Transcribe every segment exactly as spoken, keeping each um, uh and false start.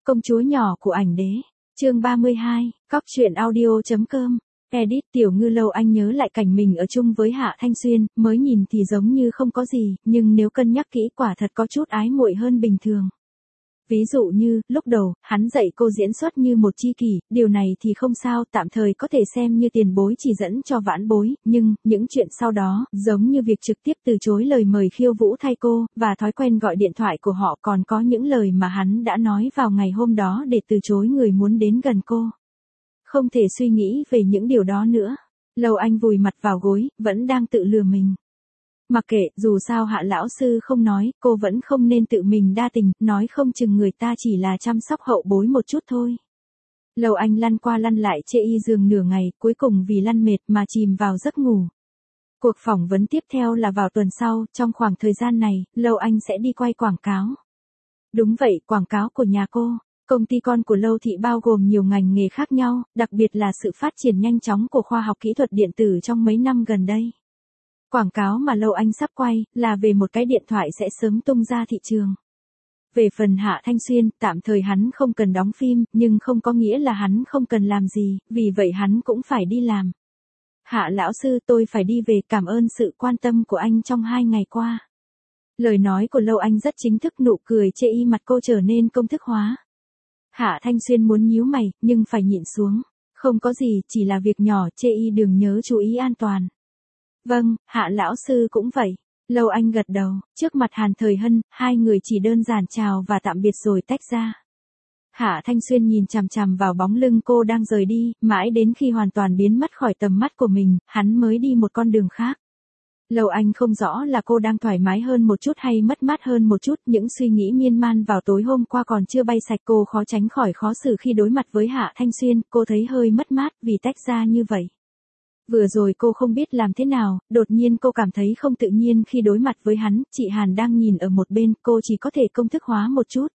Công chúa nhỏ của ảnh đế. Chương ba mươi hai, cóc truyện audio chấm com. Edit. Tiểu Ngư Lâu Anh nhớ lại cảnh mình ở chung với Hạ Thanh Xuyên, mới nhìn thì giống như không có gì, nhưng nếu cân nhắc kỹ quả thật có chút ái muội hơn bình thường. Ví dụ như, lúc đầu, hắn dạy cô diễn xuất như một tri kỷ, điều này thì không sao, tạm thời có thể xem như tiền bối chỉ dẫn cho vãn bối, nhưng, những chuyện sau đó, giống như việc trực tiếp từ chối lời mời khiêu vũ thay cô, và thói quen gọi điện thoại của họ còn có những lời mà hắn đã nói vào ngày hôm đó để từ chối người muốn đến gần cô. Không thể suy nghĩ về những điều đó nữa. Lâu Anh vùi mặt vào gối, vẫn đang tự lừa mình. Mặc kệ, dù sao Hạ lão sư không nói, cô vẫn không nên tự mình đa tình, nói không chừng người ta chỉ là chăm sóc hậu bối một chút thôi. Lâu Anh lăn qua lăn lại chê y giường nửa ngày, cuối cùng vì lăn mệt mà chìm vào giấc ngủ. Cuộc phỏng vấn tiếp theo là vào tuần sau, trong khoảng thời gian này, Lâu Anh sẽ đi quay quảng cáo. Đúng vậy, quảng cáo của nhà cô. Công ty con của Lâu Thị bao gồm nhiều ngành nghề khác nhau, đặc biệt là sự phát triển nhanh chóng của khoa học kỹ thuật điện tử trong mấy năm gần đây. Quảng cáo mà Lâu Anh sắp quay, là về một cái điện thoại sẽ sớm tung ra thị trường. Về phần Hạ Thanh Xuyên, tạm thời hắn không cần đóng phim, nhưng không có nghĩa là hắn không cần làm gì, vì vậy hắn cũng phải đi làm. Hạ lão sư, tôi phải đi về, cảm ơn sự quan tâm của anh trong hai ngày qua. Lời nói của Lâu Anh rất chính thức, nụ cười chê y mặt cô trở nên công thức hóa. Hạ Thanh Xuyên muốn nhíu mày, nhưng phải nhịn xuống. Không có gì, chỉ là việc nhỏ, chê y đừng nhớ chú ý an toàn. Vâng, Hạ lão sư cũng vậy. Lâu Anh gật đầu, trước mặt Hàn Thời Hân, hai người chỉ đơn giản chào và tạm biệt rồi tách ra. Hạ Thanh Xuyên nhìn chằm chằm vào bóng lưng cô đang rời đi, mãi đến khi hoàn toàn biến mất khỏi tầm mắt của mình, hắn mới đi một con đường khác. Lâu Anh không rõ là cô đang thoải mái hơn một chút hay mất mát hơn một chút, những suy nghĩ miên man vào tối hôm qua còn chưa bay sạch, cô khó tránh khỏi khó xử khi đối mặt với Hạ Thanh Xuyên, cô thấy hơi mất mát vì tách ra như vậy. Vừa rồi cô không biết làm thế nào, đột nhiên cô cảm thấy không tự nhiên khi đối mặt với hắn, chị Hàn đang nhìn ở một bên, cô chỉ có thể công thức hóa một chút.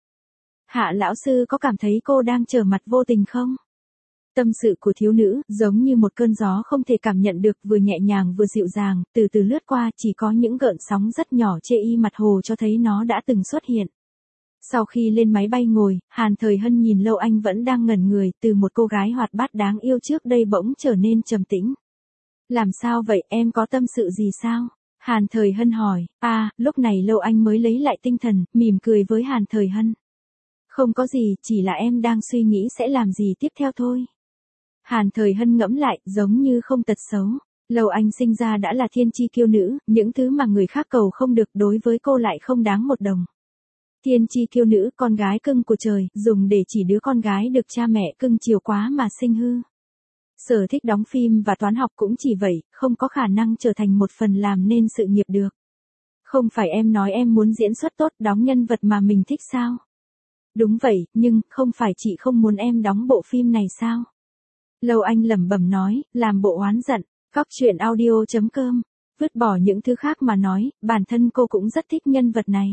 Hạ lão sư có cảm thấy cô đang trở mặt vô tình không? Tâm sự của thiếu nữ, giống như một cơn gió không thể cảm nhận được, vừa nhẹ nhàng vừa dịu dàng, từ từ lướt qua, chỉ có những gợn sóng rất nhỏ chê y mặt hồ cho thấy nó đã từng xuất hiện. Sau khi lên máy bay ngồi, Hàn Thời Hân nhìn Lâu Anh vẫn đang ngẩn người, từ một cô gái hoạt bát đáng yêu trước đây bỗng trở nên trầm tĩnh. Làm sao vậy, em có tâm sự gì sao? Hàn Thời Hân hỏi. À, lúc này Lâu Anh mới lấy lại tinh thần, mỉm cười với Hàn Thời Hân. Không có gì, chỉ là em đang suy nghĩ sẽ làm gì tiếp theo thôi. Hàn Thời Hân ngẫm lại, giống như không tật xấu. Lâu Anh sinh ra đã là thiên chi kiêu nữ, những thứ mà người khác cầu không được đối với cô lại không đáng một đồng. Thiên chi kiêu nữ, con gái cưng của trời, dùng để chỉ đứa con gái được cha mẹ cưng chiều quá mà sinh hư. Sở thích đóng phim và toán học cũng chỉ vậy, không có khả năng trở thành một phần làm nên sự nghiệp được. Không phải em nói em muốn diễn xuất tốt, đóng nhân vật mà mình thích sao? Đúng vậy, nhưng, không phải chị không muốn em đóng bộ phim này sao? Lâu Anh lẩm bẩm nói, làm bộ oán giận. Cóc truyện audio chấm com. Vứt bỏ những thứ khác mà nói, bản thân cô cũng rất thích nhân vật này.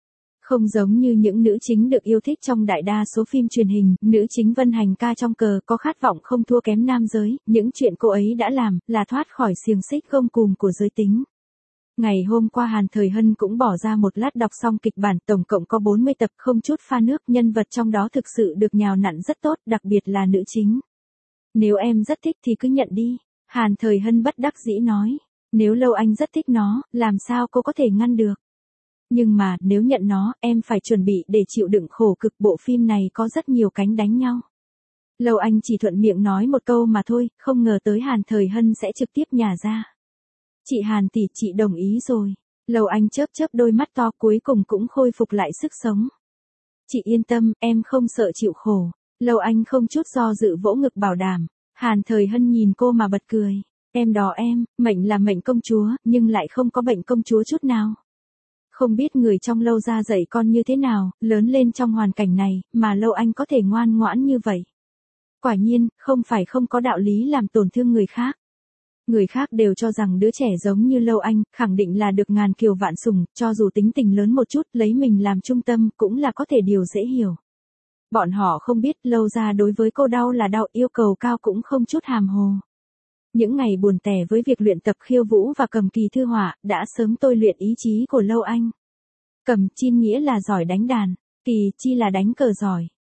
Không giống như những nữ chính được yêu thích trong đại đa số phim truyền hình, nữ chính Vân Hành Ca trong Cờ có khát vọng không thua kém nam giới, những chuyện cô ấy đã làm, là thoát khỏi xiềng xích gông cùm của giới tính. Ngày hôm qua Hàn Thời Hân cũng bỏ ra một lát đọc xong kịch bản, tổng cộng có bốn mươi tập, không chút pha nước, nhân vật trong đó thực sự được nhào nặn rất tốt, đặc biệt là nữ chính. Nếu em rất thích thì cứ nhận đi, Hàn Thời Hân bất đắc dĩ nói. Nếu Lâu Anh rất thích nó, làm sao cô có thể ngăn được? Nhưng mà, nếu nhận nó, em phải chuẩn bị để chịu đựng khổ cực, bộ phim này có rất nhiều cánh đánh nhau. Lâu Anh chỉ thuận miệng nói một câu mà thôi, không ngờ tới Hàn Thời Hân sẽ trực tiếp nhả ra. Chị Hàn tỷ, chị đồng ý rồi. Lâu Anh chớp chớp đôi mắt to, cuối cùng cũng khôi phục lại sức sống. Chị yên tâm, em không sợ chịu khổ. Lâu Anh không chút do dự vỗ ngực bảo đảm. Hàn Thời Hân nhìn cô mà bật cười. Em đò em, mệnh là mệnh công chúa, nhưng lại không có bệnh công chúa chút nào. Không biết người trong Lâu ra dạy con như thế nào, lớn lên trong hoàn cảnh này, mà Lâu Anh có thể ngoan ngoãn như vậy. Quả nhiên, không phải không có đạo lý làm tổn thương người khác. Người khác đều cho rằng đứa trẻ giống như Lâu Anh, khẳng định là được ngàn kiều vạn sủng, cho dù tính tình lớn một chút, lấy mình làm trung tâm, cũng là có thể điều dễ hiểu. Bọn họ không biết, Lâu ra đối với cô đau là đau, yêu cầu cao cũng không chút hàm hồ. Những ngày buồn tẻ với việc luyện tập khiêu vũ và cầm kỳ thư họa, đã sớm tôi luyện ý chí của Lâu Anh. Cầm chin nghĩa là giỏi đánh đàn, kỳ chi là đánh cờ giỏi.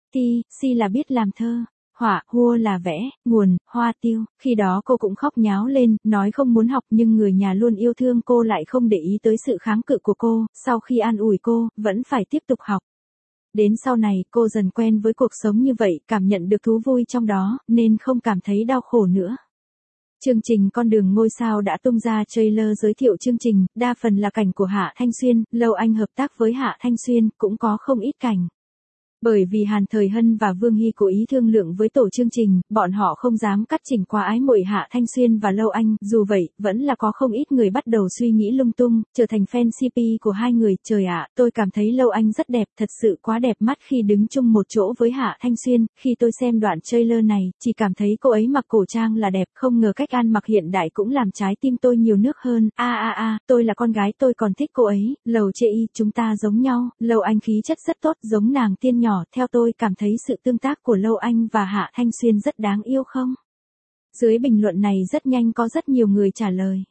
Ti, si là biết làm thơ. Họa, hua là vẽ, nguồn, hoa tiêu, khi đó cô cũng khóc nháo lên, nói không muốn học nhưng người nhà luôn yêu thương cô lại không để ý tới sự kháng cự của cô, sau khi an ủi cô, vẫn phải tiếp tục học. Đến sau này, cô dần quen với cuộc sống như vậy, cảm nhận được thú vui trong đó, nên không cảm thấy đau khổ nữa. Chương trình Con đường ngôi sao đã tung ra trailer giới thiệu chương trình, đa phần là cảnh của Hạ Thanh Xuyên, Lâu Anh hợp tác với Hạ Thanh Xuyên, cũng có không ít cảnh. Bởi vì Hàn Thời Hân và Vương Hy cố ý thương lượng với tổ chương trình, bọn họ không dám cắt chỉnh quá ái muội Hạ Thanh Xuyên và Lâu Anh, dù vậy, vẫn là có không ít người bắt đầu suy nghĩ lung tung, trở thành fan xê pê của hai người. Trời ạ, tôi cảm thấy Lâu Anh rất đẹp, thật sự quá đẹp mắt khi đứng chung một chỗ với Hạ Thanh Xuyên, khi tôi xem đoạn trailer này, chỉ cảm thấy cô ấy mặc cổ trang là đẹp, không ngờ cách ăn mặc hiện đại cũng làm trái tim tôi nhiều nước hơn. A a a, tôi là con gái tôi còn thích cô ấy. Lầu chê y, chúng ta giống nhau. Lâu Anh khí chất rất tốt, giống nàng tiên nhỏ. Theo tôi cảm thấy sự tương tác của Lâu Anh và Hạ Thanh Xuyên rất đáng yêu không? Dưới bình luận này rất nhanh có rất nhiều người trả lời.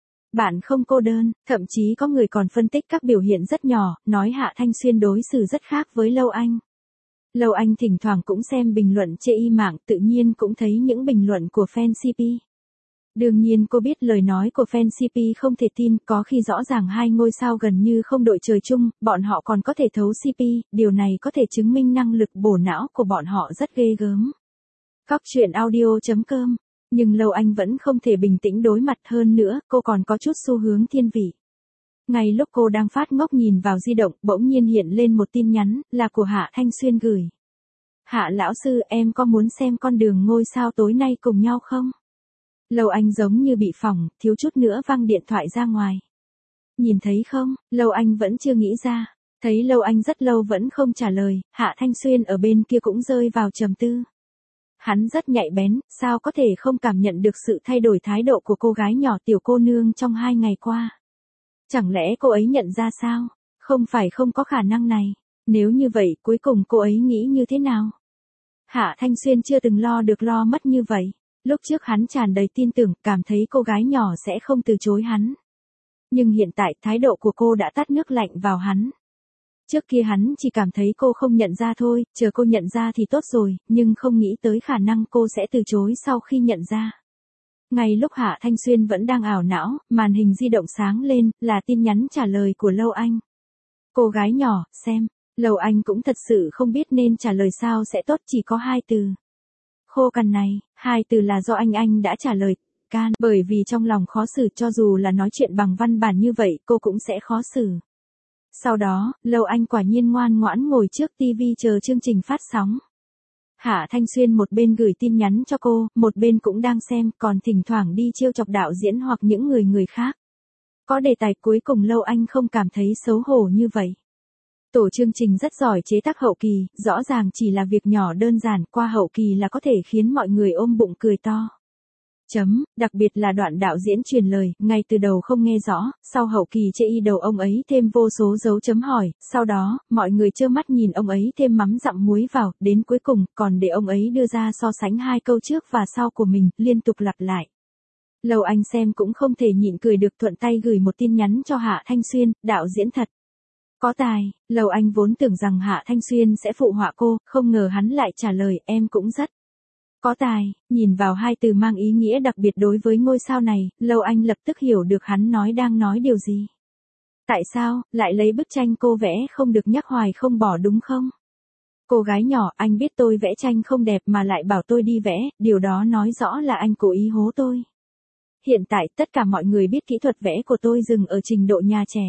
Bạn không cô đơn, thậm chí có người còn phân tích các biểu hiện rất nhỏ, nói Hạ Thanh Xuyên đối xử rất khác với Lâu Anh. Lâu Anh thỉnh thoảng cũng xem bình luận chê y mạng, tự nhiên cũng thấy những bình luận của fan xê pê. Đương nhiên cô biết lời nói của fan xê pê không thể tin, có khi rõ ràng hai ngôi sao gần như không đội trời chung, bọn họ còn có thể thấu xê pê, điều này có thể chứng minh năng lực bổ não của bọn họ rất ghê gớm. Cóc truyện audio chấm com. Nhưng Lâu Anh vẫn không thể bình tĩnh đối mặt, hơn nữa, cô còn có chút xu hướng thiên vị. Ngay lúc cô đang phát ngốc nhìn vào di động, bỗng nhiên hiện lên một tin nhắn, là của Hạ Thanh Xuyên gửi. Hạ lão sư, em có muốn xem Con đường ngôi sao tối nay cùng nhau không? Lâu Anh giống như bị phỏng, thiếu chút nữa văng điện thoại ra ngoài. Nhìn thấy không, Lâu Anh vẫn chưa nghĩ ra. Thấy Lâu Anh rất lâu vẫn không trả lời, Hạ Thanh Xuyên ở bên kia cũng rơi vào trầm tư. Hắn rất nhạy bén, sao có thể không cảm nhận được sự thay đổi thái độ của cô gái nhỏ tiểu cô nương trong hai ngày qua. Chẳng lẽ cô ấy nhận ra sao? Không phải không có khả năng này. Nếu như vậy, cuối cùng cô ấy nghĩ như thế nào? Hạ Thanh Xuyên chưa từng lo được lo mất như vậy. Lúc trước hắn tràn đầy tin tưởng, cảm thấy cô gái nhỏ sẽ không từ chối hắn. Nhưng hiện tại thái độ của cô đã tát nước lạnh vào hắn. Trước kia hắn chỉ cảm thấy cô không nhận ra thôi, chờ cô nhận ra thì tốt rồi, nhưng không nghĩ tới khả năng cô sẽ từ chối sau khi nhận ra. Ngay lúc Hạ Thanh Xuyên vẫn đang ảo não, màn hình di động sáng lên, là tin nhắn trả lời của Lâu Anh. Cô gái nhỏ, xem, Lâu Anh cũng thật sự không biết nên trả lời sao sẽ tốt, chỉ có hai từ. Khô cằn này, hai từ là do anh anh đã trả lời, can, bởi vì trong lòng khó xử, cho dù là nói chuyện bằng văn bản như vậy, cô cũng sẽ khó xử. Sau đó, Lâu Anh quả nhiên ngoan ngoãn ngồi trước tivi chờ chương trình phát sóng. Hạ Thanh Xuyên một bên gửi tin nhắn cho cô, một bên cũng đang xem, còn thỉnh thoảng đi trêu chọc đạo diễn hoặc những người người khác. Có đề tài cuối cùng Lâu Anh không cảm thấy xấu hổ như vậy. Tổ chương trình rất giỏi chế tác hậu kỳ, rõ ràng chỉ là việc nhỏ đơn giản, qua hậu kỳ là có thể khiến mọi người ôm bụng cười to. Chấm, đặc biệt là đoạn đạo diễn truyền lời, ngay từ đầu không nghe rõ, sau hậu kỳ chê y đầu ông ấy thêm vô số dấu chấm hỏi, sau đó, mọi người trơ mắt nhìn ông ấy thêm mắm dặm muối vào, đến cuối cùng, còn để ông ấy đưa ra so sánh hai câu trước và sau của mình, liên tục lặp lại. Lâu Anh xem cũng không thể nhịn cười được, thuận tay gửi một tin nhắn cho Hạ Thanh Xuyên, đạo diễn thật. Có tài, Lâu Anh vốn tưởng rằng Hạ Thanh Xuyên sẽ phụ họa cô, không ngờ hắn lại trả lời, em cũng rất. Có tài, nhìn vào hai từ mang ý nghĩa đặc biệt đối với ngôi sao này, Lâu Anh lập tức hiểu được hắn nói đang nói điều gì. Tại sao, lại lấy bức tranh cô vẽ không được nhắc hoài không bỏ đúng không? Cô gái nhỏ, anh biết tôi vẽ tranh không đẹp mà lại bảo tôi đi vẽ, điều đó nói rõ là anh cố ý hố tôi. Hiện tại, tất cả mọi người biết kỹ thuật vẽ của tôi dừng ở trình độ nhà trẻ.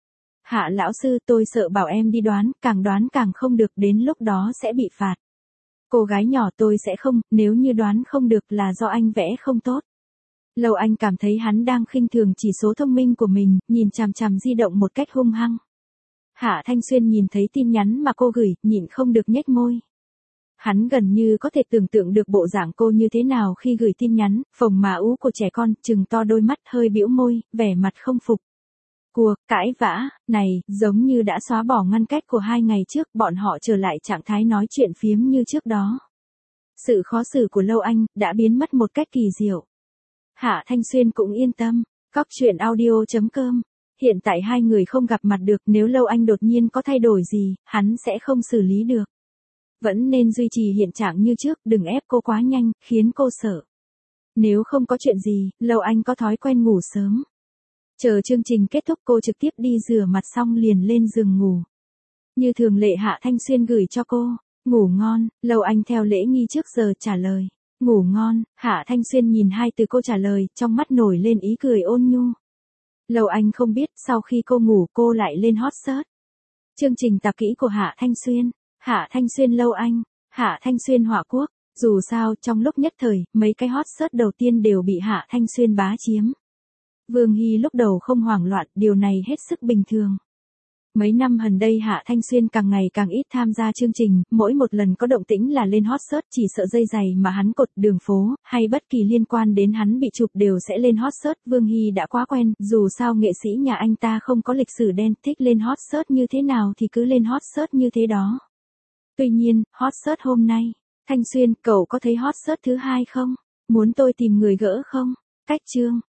Hạ lão sư, tôi sợ bảo em đi đoán, càng đoán càng không được, đến lúc đó sẽ bị phạt. Cô gái nhỏ, tôi sẽ không, nếu như đoán không được là do anh vẽ không tốt. Lâu Anh cảm thấy hắn đang khinh thường chỉ số thông minh của mình, nhìn chằm chằm di động một cách hung hăng. Hạ Thanh Xuyên nhìn thấy tin nhắn mà cô gửi, nhịn không được nhếch môi. Hắn gần như có thể tưởng tượng được bộ dạng cô như thế nào khi gửi tin nhắn, phồng má ú của trẻ con, trừng to đôi mắt, hơi bĩu môi, vẻ mặt không phục. Cuộc cãi vã này giống như đã xóa bỏ ngăn cách của hai ngày trước, bọn họ trở lại trạng thái nói chuyện phiếm như trước đó. Sự khó xử của Lâu Anh đã biến mất một cách kỳ diệu. Hạ Thanh Xuyên cũng yên tâm. Cóc truyện audio chấm com. Hiện tại hai người không gặp mặt được, nếu Lâu Anh đột nhiên có thay đổi gì, hắn sẽ không xử lý được. Vẫn nên duy trì hiện trạng như trước, đừng ép cô quá nhanh, khiến cô sợ. Nếu không có chuyện gì, Lâu Anh có thói quen ngủ sớm. Chờ chương trình kết thúc cô trực tiếp đi rửa mặt xong liền lên giường ngủ. Như thường lệ Hạ Thanh Xuyên gửi cho cô, ngủ ngon, Lâu Anh theo lễ nghi trước giờ trả lời, ngủ ngon, Hạ Thanh Xuyên nhìn hai từ cô trả lời, trong mắt nổi lên ý cười ôn nhu. Lâu Anh không biết, sau khi cô ngủ cô lại lên hot search. Chương trình tạp kỹ của Hạ Thanh Xuyên, Hạ Thanh Xuyên Lâu Anh, Hạ Thanh Xuyên Họa Quốc, dù sao, trong lúc nhất thời, mấy cái hot search đầu tiên đều bị Hạ Thanh Xuyên bá chiếm. Vương Hy lúc đầu không hoảng loạn, điều này hết sức bình thường. Mấy năm gần đây Hạ Thanh Xuyên càng ngày càng ít tham gia chương trình, mỗi một lần có động tĩnh là lên hot search, chỉ sợ dây giày mà hắn cột, đường phố, hay bất kỳ liên quan đến hắn bị chụp đều sẽ lên hot search. Vương Hy đã quá quen, dù sao nghệ sĩ nhà anh ta không có lịch sử đen, thích lên hot search như thế nào thì cứ lên hot search như thế đó. Tuy nhiên, hot search hôm nay, Thanh Xuyên, cậu có thấy hot search thứ hai không? Muốn tôi tìm người gỡ không? Cách chương